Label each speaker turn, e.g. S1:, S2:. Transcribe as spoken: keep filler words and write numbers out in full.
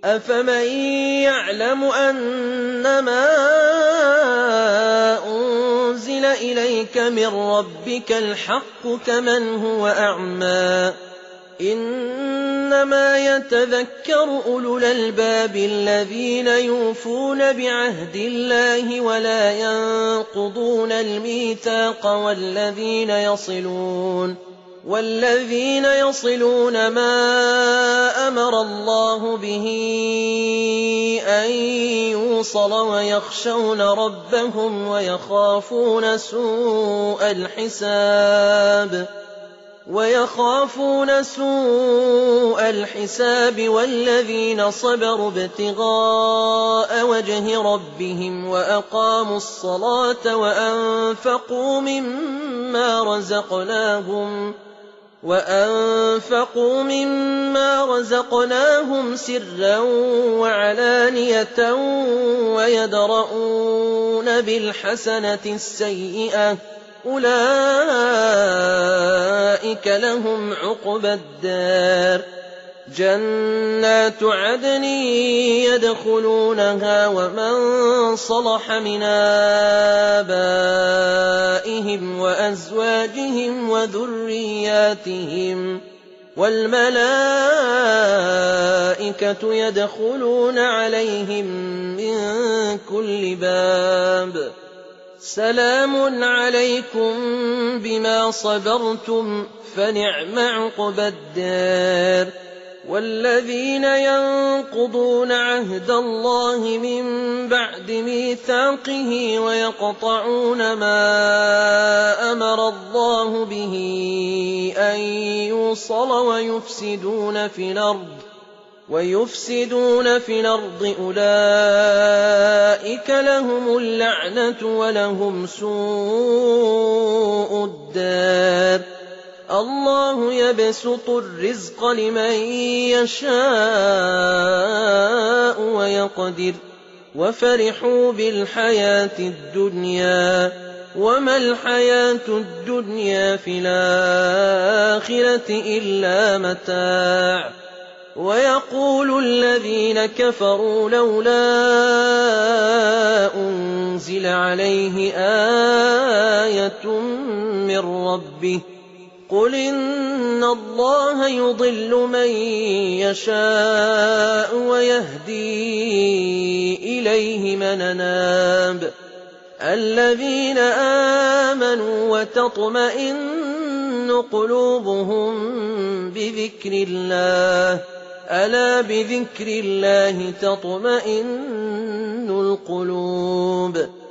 S1: أفمن يعلم أنما أنزل إليك من ربك الحق كمن هو أعمى إنما يتذكر أولو الألباب الذين يوفون بعهد الله ولا ينقضون الميثاق والذين يصلون والذين يصلون ما أمر الله به أن يوصل ويخشون ربهم ويخافون سوء الحساب ويخافون سوء الحساب والذين صبروا ابتغاء وجه ربهم وأقاموا الصلاة وأنفقوا مما رزقناهم وأنفقوا مما رزقناهم سرا وعلانية ويدرؤون بالحسنة السيئة أولئك لهم عقبى الدار جنات عدن يدخلونها ومن صلح من آبائهم وأزواجهم وذرياتهم والملائكة يدخلون عليهم من كل باب سلام عليكم بما صبرتم فنعم عقبى الدار والذين ينقضون عهد الله من بعد ميثاقه ويقطعون ما أمر الله به أن يوصل ويفسدون في الأرض ويفسدون في الأرض أولئك لهم اللعنة ولهم سوء الدار الله يبسط الرزق لمن يشاء ويقدر وفرحوا بالحياة الدنيا وما الحياة الدنيا في الآخرة إلا متاع ويقول الذين كفروا لولا أنزل عليه آية من ربه قل إن الله يضل من يشاء ويهدي إليه من أناب الذين آمنوا وتطمئن قلوبهم بذكر الله ألا بذكر الله تطمئن القلوب